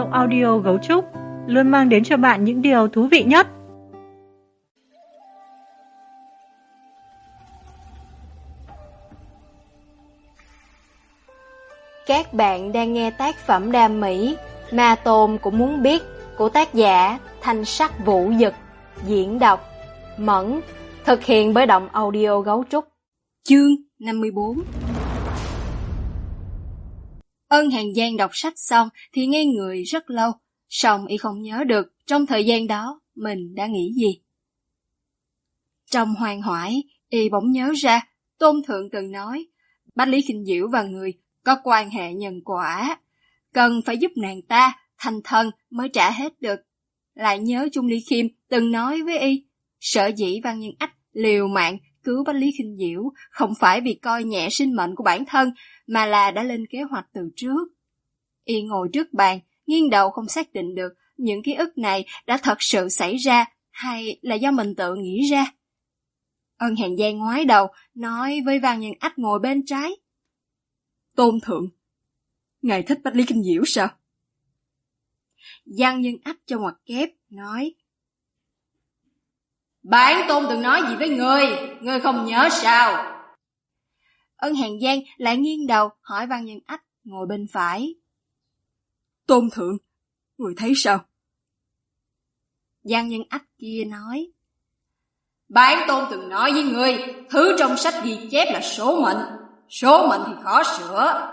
audio Gấu Trúc luôn mang đến cho bạn những điều thú vị nhất. Các bạn đang nghe tác phẩm đam mỹ Ma Tôn Cũng Muốn Biết của tác giả Thanh Sắc Vũ Dực, diễn đọc Mẫn, thực hiện bởi Động Audio Gấu Trúc. Chương 54. Ân Hàn Giang đọc sách xong thì ngây người rất lâu, song y không nhớ được trong thời gian đó mình đã nghĩ gì. Trong hoang hoải, y bỗng nhớ ra Tôn Thượng từng nói Bách Lý Kinh Diễu và người có quan hệ nhân quả, cần phải giúp nàng ta thành thân mới trả hết được. Lại nhớ Chung Ly Khiêm từng nói với y, sở dĩ Văn Nhân Ách liều mạng cứu Bách Lý Kinh Diễu không phải vì coi nhẹ sinh mệnh của bản thân, mà là đã lên kế hoạch từ trước. Y ngồi trước bàn, nghiêng đầu không xác định được những ký ức này đã thật sự xảy ra hay là do mình tự nghĩ ra. Ân Hàn Giang ngoái đầu, nói với Văn Nhân Ách ngồi bên trái. Tôn Thượng, ngài thích Bách Lý Kinh Diễu sao? Văn Nhân Ách cho ngoặc kép, nói. Bản Tôn từng nói gì với ngươi không nhớ sao? Ân Hàn Giang lại nghiêng đầu hỏi Văn Nhân Ách ngồi bên phải. Tôn Thượng, người thấy sao? Văn Nhân Ách kia nói. Bản Tôn từng nói với ngươi, thứ trong sách ghi chép là số mệnh thì khó sửa.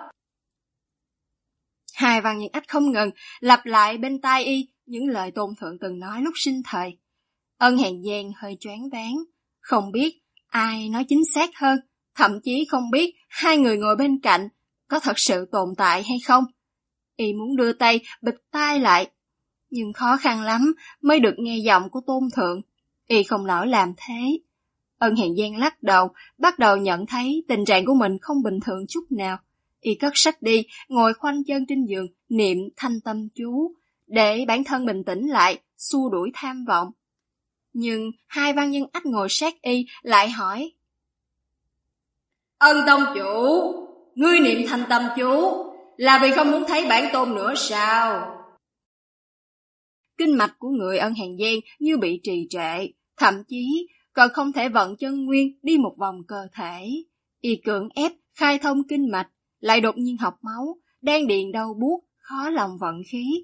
Hai Văn Nhân Ách không ngừng lặp lại bên tai y những lời Tôn Thượng từng nói lúc sinh thời. Ân Hàn Giang hơi choáng váng, không biết ai nói chính xác hơn, thậm chí không biết hai người ngồi bên cạnh có thật sự tồn tại hay không. Y muốn đưa tay bịt tai lại, nhưng khó khăn lắm mới được nghe giọng của Tôn Thượng. Y không nỡ làm thế. Ân Hàn Giang lắc đầu, bắt đầu nhận thấy tình trạng của mình không bình thường chút nào. Y cất sách đi, ngồi khoanh chân trên giường, niệm thanh tâm chú, để bản thân bình tĩnh lại, xua đuổi tham vọng. Nhưng hai Văn Nhân Ách ngồi sát y lại hỏi. Ân tông chủ, ngươi niệm thanh tâm chú là vì không muốn thấy bản Tôn nữa sao? Kinh mạch của người Ân Hàn Giang như bị trì trệ, thậm chí còn không thể vận chân nguyên đi một vòng cơ thể. Y cưỡng ép khai thông kinh mạch, lại đột nhiên học máu, đan điền đau buốt, khó lòng vận khí.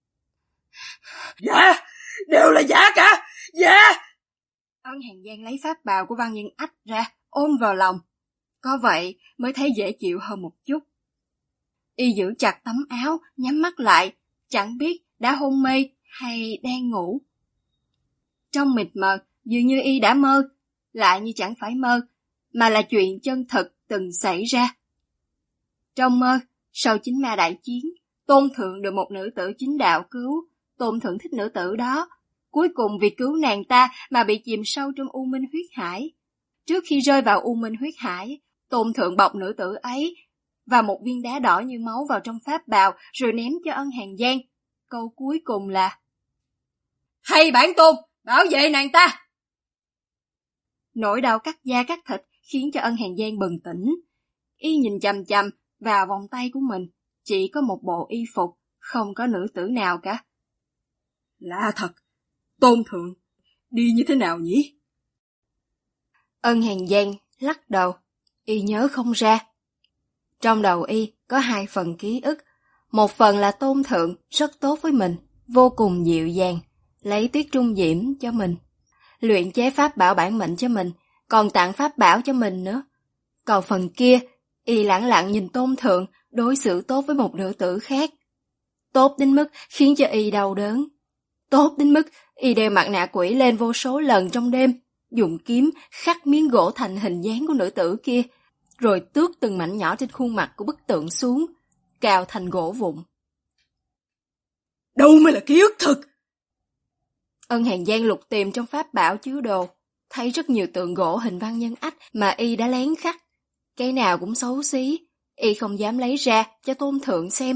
Dạ, đều là giả cả, dạ. Ân Hàn Giang lấy pháp bào của Văn Nhân Ách ra, ôm vào lòng. Có vậy mới thấy dễ chịu hơn một chút. Y giữ chặt tấm áo, nhắm mắt lại, chẳng biết đã hôn mê hay đang ngủ. Trong mịt mờ, dường như y đã mơ, lại như chẳng phải mơ, mà là chuyện chân thực từng xảy ra. Trong mơ, sau Chính Ma đại chiến, Tôn Thượng được một nữ tử chính đạo cứu. Tôn Thượng thích nữ tử đó, cuối cùng vì cứu nàng ta mà bị chìm sâu trong U Minh huyết hải. Trước khi rơi vào U Minh huyết hải, Tôn Thượng bọc nữ tử ấy và một viên đá đỏ như máu vào trong pháp bào rồi ném cho Ân Hàn Giang. Câu cuối cùng là: Hay bản Tôn, bảo vệ nàng ta! Nỗi đau cắt da cắt thịt khiến cho Ân Hàn Giang bừng tỉnh. Y nhìn chằm chằm vào vòng tay của mình, chỉ có một bộ y phục, không có nữ tử nào cả. Lạ thật, Tôn Thượng đi như thế nào nhỉ? Ân Hàn Giang lắc đầu, y nhớ không ra. Trong đầu y có hai phần ký ức. Một phần là Tôn Thượng rất tốt với mình, vô cùng dịu dàng, lấy Tuyết Trung Diễm cho mình, luyện chế pháp bảo bản mệnh cho mình, còn tặng pháp bảo cho mình nữa. Còn phần kia, y lẳng lặng nhìn Tôn Thượng đối xử tốt với một nữ tử khác. Tốt đến mức khiến cho y đau đớn. Tốt đến mức y đeo mặt nạ quỷ lên vô số lần trong đêm, dùng kiếm khắc miếng gỗ thành hình dáng của nữ tử kia, rồi tước từng mảnh nhỏ trên khuôn mặt của bức tượng xuống, cào thành gỗ vụn. Đâu mới là ký ức thực? Ân Hàn Giang lục tìm trong pháp bảo chứa đồ, thấy rất nhiều tượng gỗ hình Văn Nhân Ách mà y đã lén khắc. Cái nào cũng xấu xí, y không dám lấy ra cho Tôn Thượng xem.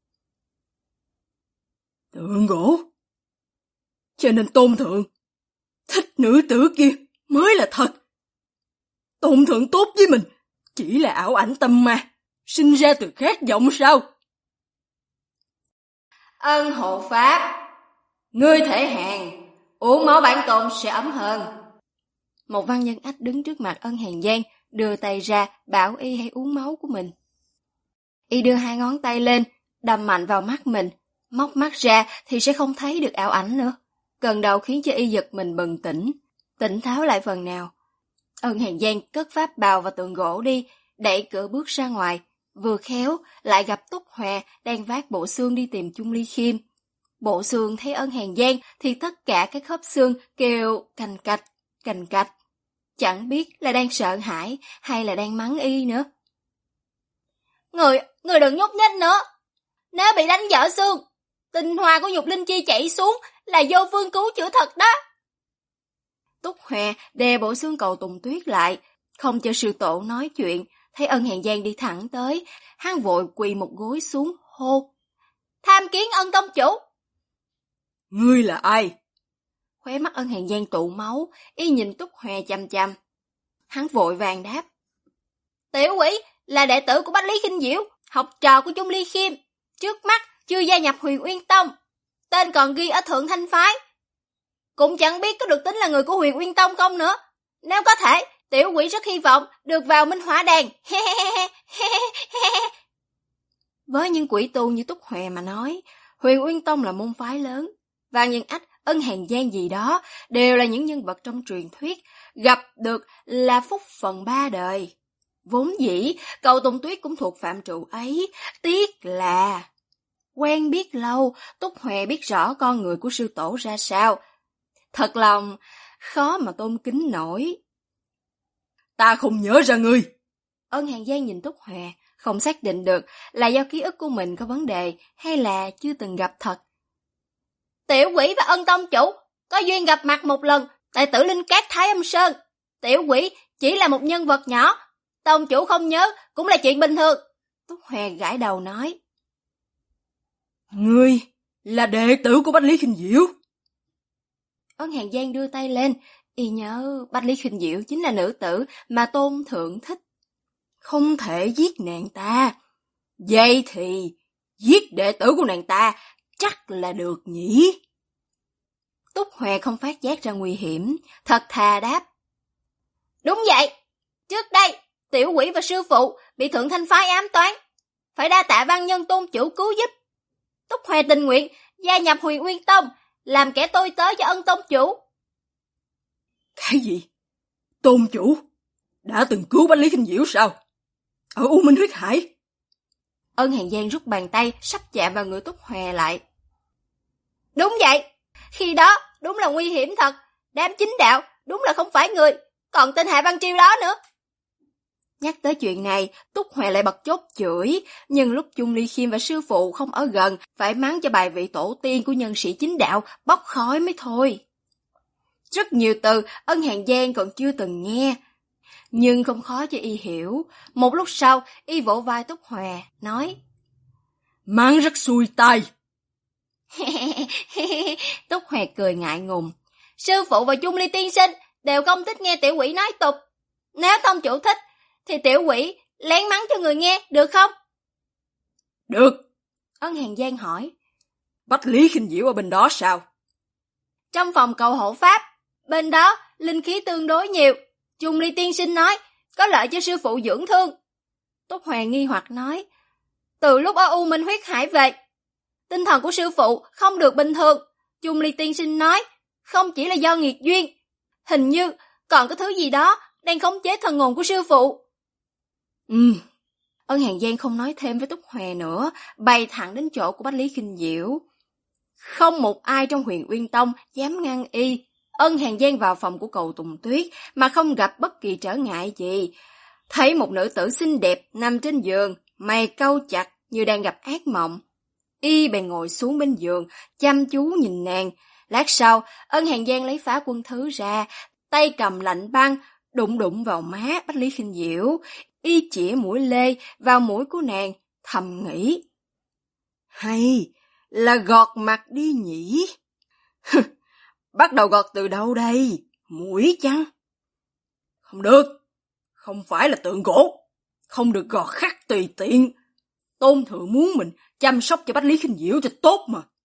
Tượng gỗ? Cho nên Tôn Thượng thích nữ tử kia mới là thật. Tôn Thượng tốt với mình chỉ là ảo ảnh tâm ma, sinh ra từ khát vọng sao? Ân hộ pháp, ngươi thể hàng, uống máu bản tôn sẽ ấm hơn. Một văn nhân ách đứng trước mặt Ân Hàn Giang, đưa tay ra bảo y hãy uống máu của mình. Y đưa 2 ngón tay lên, đâm mạnh vào mắt mình, móc mắt ra thì sẽ không thấy được ảo ảnh nữa. Cơn đau khiến cho y giật mình bừng tỉnh, tỉnh táo lại phần nào. Ân Hàn Giang cất pháp bào và tượng gỗ đi, đẩy cửa bước ra ngoài, vừa khéo lại gặp Túc Hòa đang vác bộ xương đi tìm Chung Ly Khiêm. Bộ xương thấy Ân Hàn Giang thì tất cả các khớp xương kêu cành cạch, chẳng biết là đang sợ hãi hay là đang mắng y nữa. Người đừng nhúc nhích nữa, nếu bị đánh vỡ xương, tinh hoa của Dục Linh Chi chảy xuống là vô phương cứu chữa thật đó. Túc Hòa đè bộ xương Cầu Tùng Tuyết lại, không cho sư tổ nói chuyện. Thấy Ân Hàn Giang đi thẳng tới, hắn vội quỳ một gối xuống hô: Tham kiến Ân tông chủ. Ngươi là ai? Khóe mắt Ân Hàn Giang tụ máu, y nhìn Túc Hòa chằm chằm. Hắn vội vàng đáp: Tiểu quỷ là đệ tử của Bách Lý Khinh Diễu, học trò của Chung Ly Khiêm, trước mắt chưa gia nhập Huyền Uyên Tông, tên còn ghi ở Thượng Thanh Phái. Cũng chẳng biết có được tính là người của Huyền Uyên Tông không nữa. Nếu có thể, tiểu quỷ rất hy vọng được vào Minh Hỏa Đàn. Với những quỷ tu như Túc Hòa mà nói, Huyền Uyên Tông là môn phái lớn. Và nhân ách, Ân Hàn Giang gì đó đều là những nhân vật trong truyền thuyết, gặp được là phúc phần 3 đời. Vốn dĩ, Cầu Tùng Tuyết cũng thuộc phạm trụ ấy, tiếc là quen biết lâu, Túc Hòa biết rõ con người của sư tổ ra sao. Thật lòng, khó mà tôn kính nổi. Ta không nhớ ra ngươi. Ân Hàn Giang nhìn Túc Hòa, không xác định được là do ký ức của mình có vấn đề hay là chưa từng gặp thật. Tiểu quỷ và Ân tông chủ có duyên gặp mặt một lần tại Tử Linh Cát Thái Âm Sơn. Tiểu quỷ chỉ là một nhân vật nhỏ, tông chủ không nhớ cũng là chuyện bình thường. Túc Hòa gãi đầu nói: Ngươi là đệ tử của Bách Lý Khinh Diễu. Ân Hàn Giang đưa tay lên, y nhớ Bách Lý Khinh Diễu chính là nữ tử mà Tôn Thượng thích. Không thể giết nàng ta. Vậy thì giết đệ tử của nàng ta chắc là được nhỉ? Túc Hòa không phát giác ra nguy hiểm, thật thà đáp: Đúng vậy, trước đây tiểu quỷ và sư phụ bị Thượng Thanh Phái ám toán, phải đa tạ văn nhân tôn chủ cứu giúp. Túc Hòa tình nguyện gia nhập Huyền Uyên Tông, làm kẻ tôi tớ cho Ân tông chủ. Cái gì? Tôn chủ đã từng cứu Bách Lý Khinh Diễu sao? Ở U Minh Huyết Hải? Ân Hàn Giang rút bàn tay sắp chạm vào người Túc Hòa lại. Đúng vậy, khi đó đúng là nguy hiểm thật, đám chính đạo đúng là không phải người, còn tên Hạ Văn Triều đó nữa. Nhắc tới chuyện này, Túc Hòa lại bật chốt chửi, nhưng lúc Chung Ly Khiêm và sư phụ không ở gần, phải mắng cho bài vị tổ tiên của nhân sĩ chính đạo bốc khói mới thôi. Rất nhiều từ Ân Hàn Giang còn chưa từng nghe, nhưng không khó cho y hiểu. Một lúc sau, y vỗ vai Túc Hòa, nói: Mắng rất xuôi tai. Túc Hòa cười ngại ngùng. Sư phụ và Chung Ly tiên sinh đều không thích nghe tiểu quỷ nói tục. Nếu tông chủ thích, thì tiểu quỷ lén mắng cho người nghe, được không? Được. Ân Hàn Giang hỏi: Bách Lý Khinh Diễu ở bên đó sao? Trong phòng cầu hộ pháp, bên đó linh khí tương đối nhiều. Chung Ly tiên sinh nói có lợi cho sư phụ dưỡng thương. Túc Hòa nghi hoặc nói: Từ lúc ở U Minh Huyết Hải về, tinh thần của sư phụ không được bình thường. Chung Ly tiên sinh nói không chỉ là do nghiệt duyên, hình như còn có thứ gì đó đang khống chế thần hồn của sư phụ. Ân Hàn Giang không nói thêm với Túc Hòa nữa, bay thẳng đến chỗ của Bách Lý Khinh Diễu. Không một ai trong Huyền Uyên Tông dám ngăn y. Ân Hàn Giang vào phòng của Cầu Tùng Tuyết mà không gặp bất kỳ trở ngại gì. Thấy một nữ tử xinh đẹp nằm trên giường, mày cau chặt như đang gặp ác mộng. Y bèn ngồi xuống bên giường, chăm chú nhìn nàng. Lát sau, Ân Hàn Giang lấy phá quân thứ ra, tay cầm lạnh băng, đụng vào má Bách Lý Khinh Diễu. Y chĩa mũi lê vào mũi của nàng, thầm nghĩ: Hay là gọt mặt đi nhỉ? Bắt đầu gọt từ đâu đây? Mũi chăng? Không được, không phải là tượng gỗ, không được gọt khắc tùy tiện. Tôn thượng muốn mình chăm sóc cho Bách Lý Khinh Diễu cho tốt mà.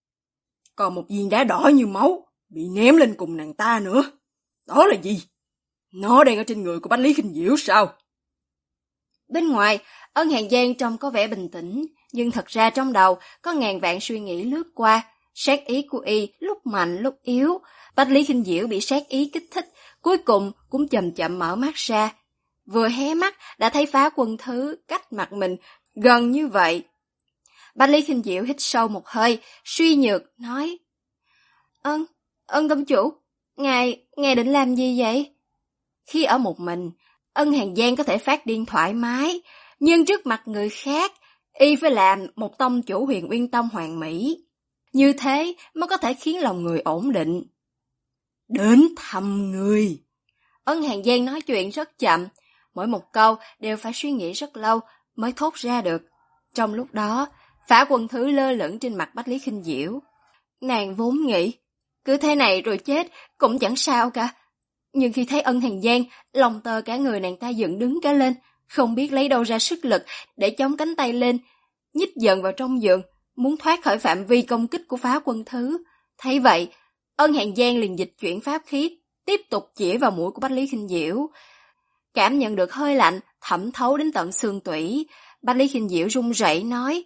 Còn một viên đá đỏ như máu bị ném lên cùng nàng ta nữa. Đó là gì? Nó đang ở trên người của Bách Lý Khinh Diễu sao? Bên ngoài, Ân Hàn Giang trông có vẻ bình tĩnh, nhưng thật ra trong đầu có ngàn vạn suy nghĩ lướt qua. Sát ý của y lúc mạnh lúc yếu. Bách Lý Khinh Diễu bị sát ý kích thích, cuối cùng cũng chậm chậm mở mắt ra. Vừa hé mắt đã thấy Phá Quân Thứ cách mặt mình gần như vậy. Bách Lý Khinh Diễu hít sâu một hơi, suy nhược nói: Ân tông chủ, ngài định làm gì vậy? Khi ở một mình, Ân Hàn Giang có thể phát điên thoải mái, nhưng trước mặt người khác, y phải làm một tông chủ Huyền Uyên Tông hoàn mỹ. Như thế mới có thể khiến lòng người ổn định. Đến thăm người. Ân Hàn Giang nói chuyện rất chậm, mỗi một câu đều phải suy nghĩ rất lâu mới thốt ra được. Trong lúc đó, Phá Quân Thứ lơ lửng trên mặt Bách Lý Khinh Diễu. Nàng vốn nghĩ, cứ thế này rồi chết cũng chẳng sao cả. Nhưng khi thấy Ân Hàn Giang, lòng tơ cả người nàng ta dựng đứng cả lên, không biết lấy đâu ra sức lực để chống cánh tay lên, nhích dần vào trong giường, muốn thoát khỏi phạm vi công kích của Phá Quân Thứ. Thấy vậy, Ân Hàn Giang liền dịch chuyển pháp khí, tiếp tục chĩa vào mũi của Bách Lý Khinh Diễu. Cảm nhận được hơi lạnh thẩm thấu đến tận xương tủy, Bách Lý Khinh Diễu run rẩy nói: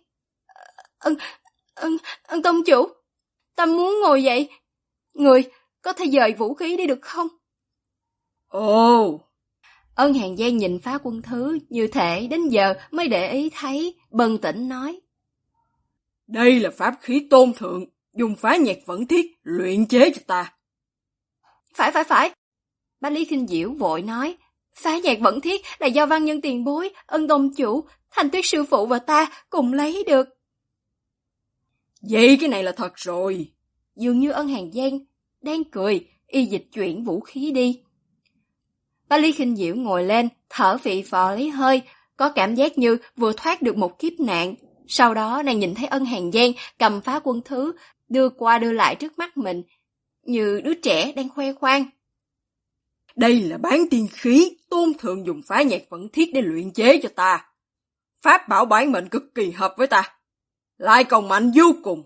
Ân tông chủ, ta muốn ngồi dậy. Người có thể dời vũ khí đi được không? Ồ! Ân Hàn Giang nhìn Phá Quân Thứ như thể đến giờ mới để ý thấy, bần tĩnh nói: Đây là pháp khí tôn thượng, dùng phá nhạc vẫn thiết luyện chế cho ta. Phải. Bách Lý Khinh Diễu vội nói: Phá nhạc vẫn thiết là do văn nhân tiền bối, Ân tông chủ, Thanh Tuyết sư phụ và ta cùng lấy được. Vậy cái này là thật rồi. Dường như Ân Hàn Giang đang cười, y dịch chuyển vũ khí đi. Bách Lý Khinh Diễu ngồi lên, thở phì phò lấy hơi, có cảm giác như vừa thoát được một kiếp nạn. Sau đó nàng nhìn thấy Ân Hàn Giang cầm Phá Quân Thứ, đưa qua đưa lại trước mắt mình, như đứa trẻ đang khoe khoang. Đây là bán tiên khí, tôn thượng dùng phá nhạc vẫn thiết để luyện chế cho ta. Pháp bảo bản mệnh cực kỳ hợp với ta, lại còn mạnh vô cùng.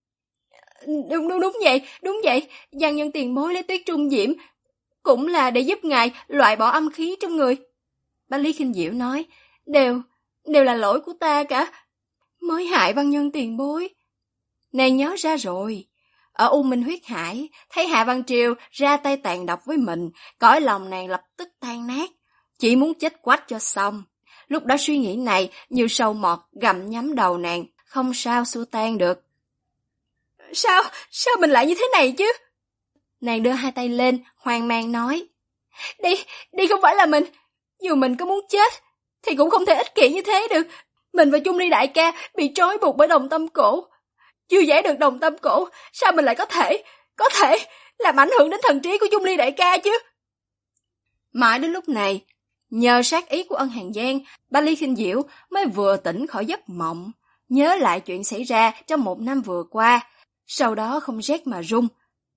Đúng vậy, văn nhân tiền bối lấy tuyết trung diễm, cũng là để giúp ngài loại bỏ âm khí trong người. Bách Lý Khinh Diễu nói: Đều là lỗi của ta cả, mới hại văn nhân tiền bối. Nàng nhớ ra rồi, ở U Minh huyết hải, thấy Hạ Văn Triều ra tay tàn độc với mình, cõi lòng nàng lập tức tan nát, chỉ muốn chết quách cho xong. Lúc đó suy nghĩ này như sâu mọt gặm nhấm đầu nàng, không sao xua tan được. Sao mình lại như thế này chứ? Nàng đưa hai tay lên, hoang mang nói: Đi không phải là mình, dù mình có muốn chết thì cũng không thể ích kỷ như thế được. Mình và Chung Ly đại ca bị trói buộc bởi đồng tâm cổ, chưa giải được đồng tâm cổ, sao mình lại có thể làm ảnh hưởng đến thần trí của Chung Ly đại ca chứ? Mãi đến lúc này, nhờ sát ý của Ân Hàn Giang, Bách Lý Khinh Diễu mới vừa tỉnh khỏi giấc mộng, nhớ lại chuyện xảy ra trong một năm vừa qua, sau đó không rét mà run.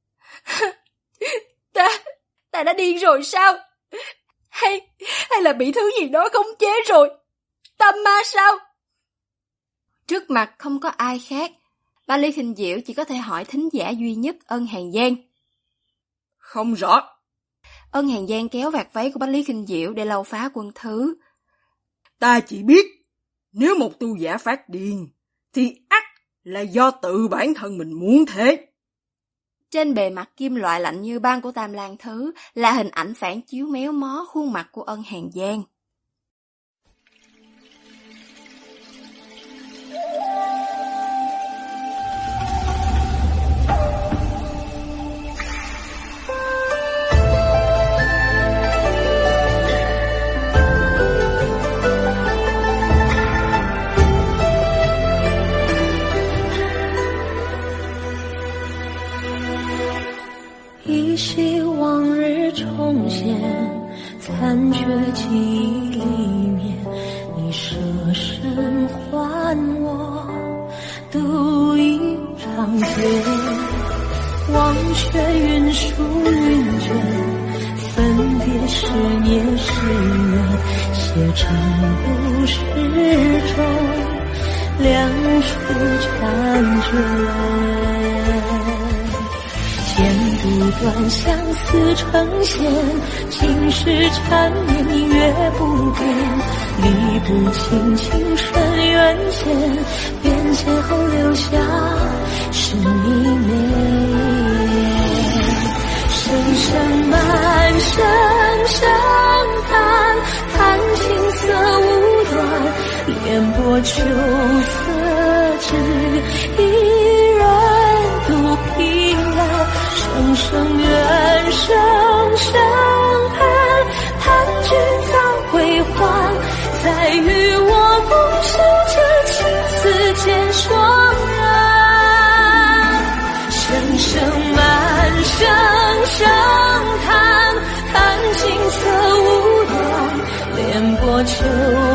Ta đã điên rồi sao? Hay là bị thứ gì đó khống chế rồi? Tâm ma sao? Trước mặt không có ai khác, Bách Lý Khinh Diễu chỉ có thể hỏi thính giả duy nhất Ân Hàn Giang. Không rõ. Ân Hàn Giang kéo vạt váy của Bách Lý Khinh Diễu để lau Phá Quân Thứ. Ta chỉ biết, nếu một tu giả phát điên, thì ắt là do tự bản thân mình muốn thế. Trên bề mặt kim loại lạnh như băng của Tam Lang Thứ là hình ảnh phản chiếu méo mó khuôn mặt của Ân Hàn Giang. 依稀往日重现，残缺记忆里面，你舍身还我，独一长剑，忘却云舒云卷，分别是年是月，写成故事中两处婵娟。 不断相思成线，今世缠绵你越不变，理不清情深缘浅，变迁后留下是你美。声声满声声叹，叹青涩无端，莲波秋色只一人独凭栏。声声怨，声声盼，盼君早归还，再与我共守这青丝渐霜染。声声满，声声叹，叹青涩无端，莲波秋